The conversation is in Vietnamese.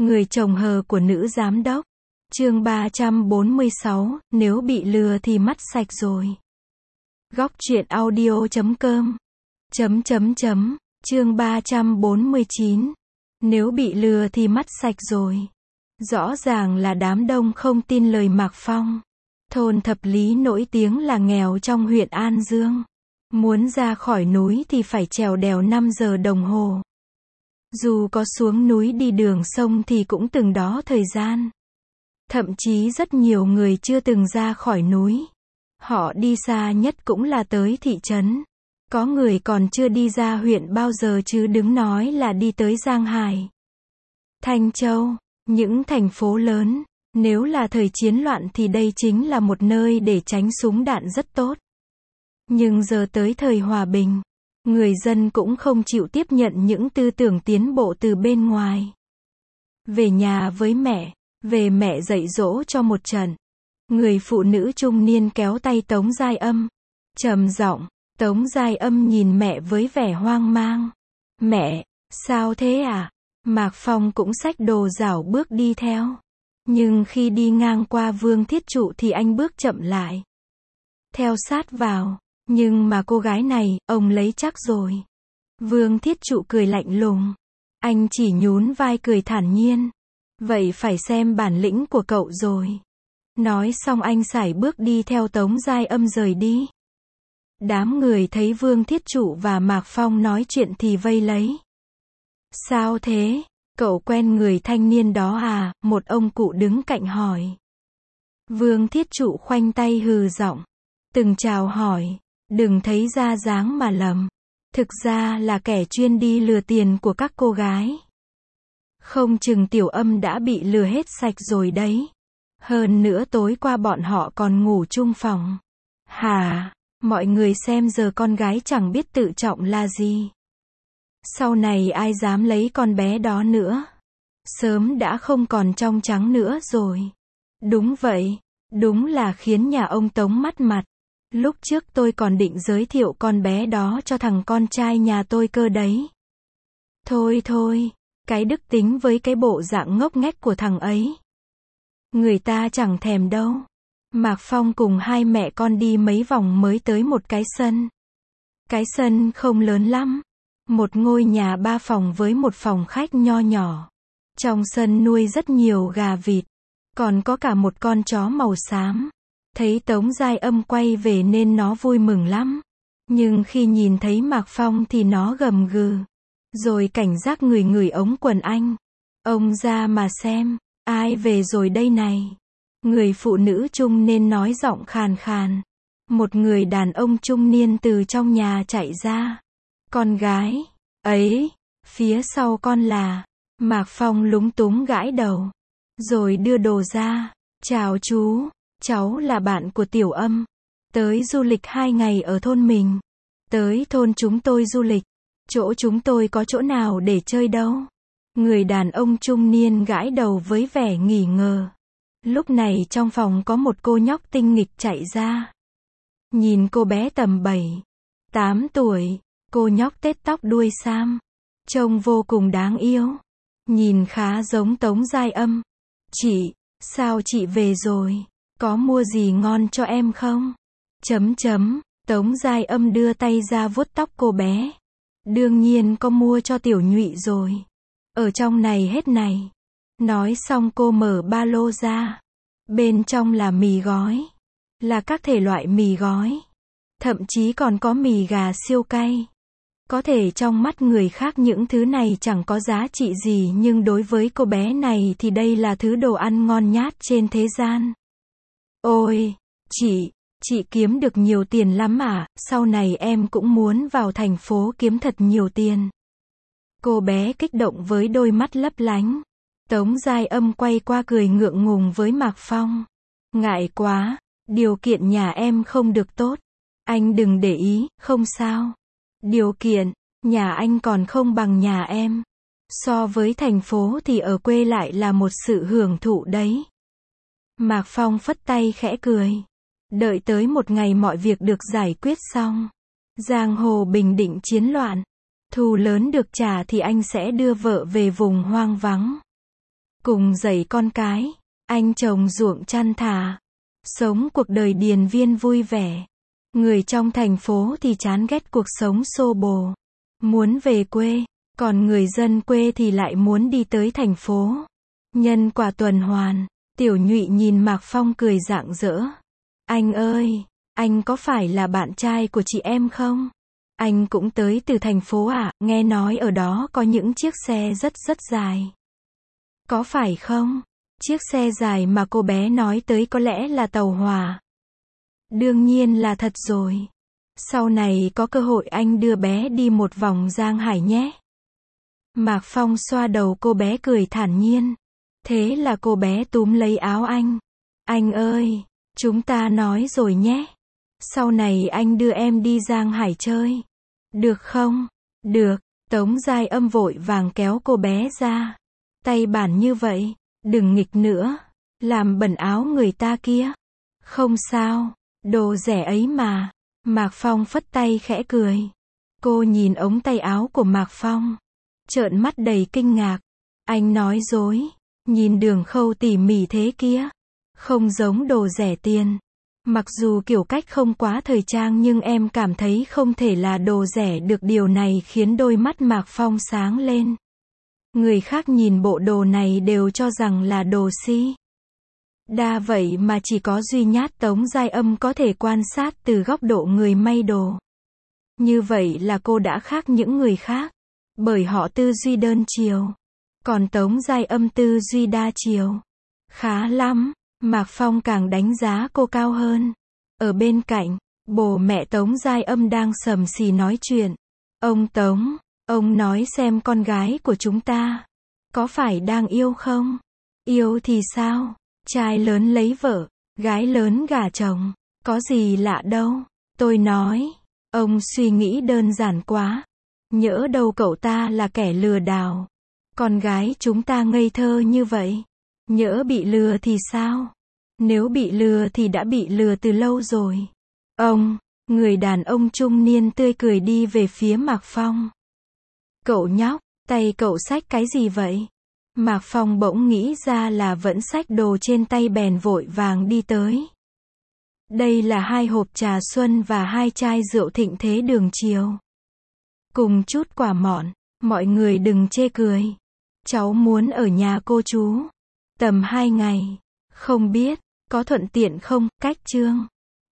Người chồng hờ của nữ giám đốc. Chương 346, nếu bị lừa thì mắt sạch rồi. Góc truyện audio.com. Chương 349. Nếu bị lừa thì mắt sạch rồi. Rõ ràng là đám đông không tin lời Mạc Phong. Thôn Thập Lý nổi tiếng là nghèo trong huyện An Dương. Muốn ra khỏi núi thì phải trèo đèo 5 giờ đồng hồ. Dù có xuống núi đi đường sông thì cũng từng đó thời gian. Thậm chí rất nhiều người chưa từng ra khỏi núi. Họ đi xa nhất cũng là tới thị trấn. Có người còn chưa đi ra huyện bao giờ chứ đừng nói là đi tới Giang Hải, Thanh Châu, những thành phố lớn. Nếu là thời chiến loạn thì đây chính là một nơi để tránh súng đạn rất tốt. Nhưng giờ tới thời hòa bình, người dân cũng không chịu tiếp nhận những tư tưởng tiến bộ từ bên ngoài. Về nhà với mẹ, về mẹ dạy dỗ cho một trận. Người phụ nữ trung niên kéo tay Tống Giai Âm, trầm giọng. Tống Giai Âm nhìn mẹ với vẻ hoang mang. Mẹ, sao thế à? Mạc Phong cũng xách đồ rảo bước đi theo. Nhưng khi đi ngang qua Vương Thiết Trụ thì anh bước chậm lại, theo sát vào. Nhưng mà cô gái này, ông lấy chắc rồi. Vương Thiết Trụ cười lạnh lùng. Anh chỉ nhún vai cười thản nhiên. Vậy phải xem bản lĩnh của cậu rồi. Nói xong anh sải bước đi theo Tống Giai Âm rời đi. Đám người thấy Vương Thiết Trụ và Mạc Phong nói chuyện thì vây lấy. Sao thế? Cậu quen người thanh niên đó à? Một ông cụ đứng cạnh hỏi. Vương Thiết Trụ khoanh tay hừ giọng. Từng chào hỏi. Đừng thấy ra dáng mà lầm. Thực ra là kẻ chuyên đi lừa tiền của các cô gái. Không chừng Tiểu Âm đã bị lừa hết sạch rồi đấy. Hơn nữa tối qua bọn họ còn ngủ chung phòng. Hả? Mọi người xem giờ con gái chẳng biết tự trọng là gì. Sau này ai dám lấy con bé đó nữa. Sớm đã không còn trong trắng nữa rồi. Đúng vậy. Đúng là khiến nhà ông Tống mất mặt. Lúc trước tôi còn định giới thiệu con bé đó cho thằng con trai nhà tôi cơ đấy. Thôi, cái đức tính với cái bộ dạng ngốc nghếch của thằng ấy. Người ta chẳng thèm đâu. Mạc Phong cùng hai mẹ con đi mấy vòng mới tới một cái sân. Cái sân không lớn lắm. Một ngôi nhà 3 phòng với một phòng khách nho nhỏ. Trong sân nuôi rất nhiều gà vịt. Còn có cả một con chó màu xám. Thấy Tống Giai Âm quay về nên nó vui mừng lắm. Nhưng khi nhìn thấy Mạc Phong thì nó gầm gừ. Rồi cảnh giác ngửi ống quần anh. Ông ra mà xem. Ai về rồi đây này? Người phụ nữ trung niên nói giọng khàn khàn. Một người đàn ông trung niên từ trong nhà chạy ra. Con gái. Ấy. Phía sau con là. Mạc Phong lúng túng gãi đầu. Rồi đưa đồ ra. Chào chú. Cháu là bạn của Tiểu Âm. Tới du lịch 2 ngày ở thôn mình. Tới thôn chúng tôi du lịch. Chỗ chúng tôi có chỗ nào để chơi đâu. Người đàn ông trung niên gãi đầu với vẻ nghi ngờ. Lúc này trong phòng có một cô nhóc tinh nghịch chạy ra. Nhìn cô bé tầm 7-8 tuổi. Cô nhóc tết tóc đuôi sam. Trông vô cùng đáng yêu. Nhìn khá giống Tống Giai Âm. Chị, sao chị về rồi? Có mua gì ngon cho em không? Tống Giai Âm đưa tay ra vuốt tóc cô bé. Đương nhiên có mua cho Tiểu Nhụy rồi. Ở trong này hết này. Nói xong cô mở ba lô ra. Bên trong là mì gói. Là các thể loại mì gói. Thậm chí còn có mì gà siêu cay. Có thể trong mắt người khác những thứ này chẳng có giá trị gì nhưng đối với cô bé này thì đây là thứ đồ ăn ngon nhát trên thế gian. Ôi, chị kiếm được nhiều tiền lắm à? Sau này em cũng muốn vào thành phố kiếm thật nhiều tiền. Cô bé kích động với đôi mắt lấp lánh. Tống Giai Âm quay qua cười ngượng ngùng với Mạc Phong. Ngại quá, điều kiện nhà em không được tốt. Anh đừng để ý, không sao. Điều kiện, nhà anh còn không bằng nhà em. So với thành phố thì ở quê lại là một sự hưởng thụ đấy. Mạc Phong phất tay khẽ cười. Đợi tới một ngày mọi việc được giải quyết xong. Giang hồ bình định chiến loạn. Thù lớn được trả thì anh sẽ đưa vợ về vùng hoang vắng. cùng dạy con cái, anh trồng ruộng chăn thả, sống cuộc đời điền viên vui vẻ. Người trong thành phố thì chán ghét cuộc sống xô bồ, muốn về quê, còn người dân quê thì lại muốn đi tới thành phố. Nhân quả tuần hoàn, Tiểu Nhụy nhìn Mạc Phong cười rạng rỡ. Anh ơi, anh có phải là bạn trai của chị em không? Anh cũng tới từ thành phố à, nghe nói ở đó có những chiếc xe rất dài. Có phải không? Chiếc xe dài mà cô bé nói tới có lẽ là tàu hỏa. Đương nhiên là thật rồi. Sau này có cơ hội anh đưa bé đi một vòng Giang Hải nhé. Mạc Phong xoa đầu cô bé cười thản nhiên. Thế là cô bé túm lấy áo anh. Anh ơi, chúng ta nói rồi nhé. Sau này anh đưa em đi Giang Hải chơi. Được không? Được. Tống Giai Âm vội vàng kéo cô bé ra. Tay bản như vậy, đừng nghịch nữa. Làm bẩn áo người ta kia. Không sao, đồ rẻ ấy mà. Mạc Phong phất tay khẽ cười. Cô nhìn ống tay áo của Mạc Phong, trợn mắt đầy kinh ngạc. Anh nói dối, nhìn đường khâu tỉ mỉ thế kia, không giống đồ rẻ tiền. Mặc dù kiểu cách không quá thời trang nhưng em cảm thấy không thể là đồ rẻ được, điều này khiến đôi mắt Mạc Phong sáng lên. Người khác nhìn bộ đồ này đều cho rằng là đồ si đa, vậy mà chỉ có duy nhất Tống Giai Âm có thể quan sát từ góc độ người may đồ. Như vậy là cô đã khác những người khác, bởi họ tư duy đơn chiều, còn Tống Giai Âm tư duy đa chiều. Khá lắm, Mạc Phong càng đánh giá cô cao hơn. Ở bên cạnh, bố mẹ Tống Giai Âm đang sầm xì nói chuyện. Ông Tống, ông nói xem con gái của chúng ta có phải đang yêu không? Yêu thì sao? Trai lớn lấy vợ, gái lớn gả chồng, có gì lạ đâu. Tôi nói, ông suy nghĩ đơn giản quá. Nhỡ đâu cậu ta là kẻ lừa đảo. Con gái chúng ta ngây thơ như vậy. Nhỡ bị lừa thì sao? Nếu bị lừa thì đã bị lừa từ lâu rồi. Ông, người đàn ông trung niên tươi cười đi về phía Mạc Phong. Cậu nhóc, tay cậu xách cái gì vậy? Mạc Phong bỗng nghĩ ra là vẫn xách đồ trên tay, bèn vội vàng đi tới. Đây là 2 hộp trà xuân và 2 chai rượu Thịnh Thế Đường Chiều. Cùng chút quả mọn, mọi người đừng chê cười. Cháu muốn ở nhà cô chú tầm 2 ngày. Không biết, có thuận tiện không, cách Trương?